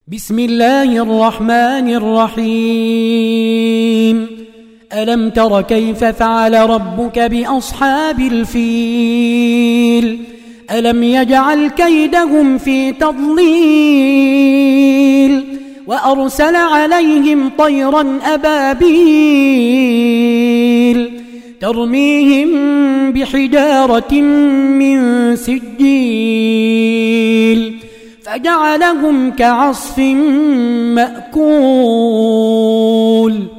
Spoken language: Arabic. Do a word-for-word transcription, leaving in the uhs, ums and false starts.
بسم الله الرحمن الرحيم. ألم تر كيف فعل ربك بأصحاب الفيل؟ ألم يجعل كيدهم في تضليل وأرسل عليهم طيرا أبابيل ترميهم بحجارة من سجيل فجعلهم كعصف مأكول.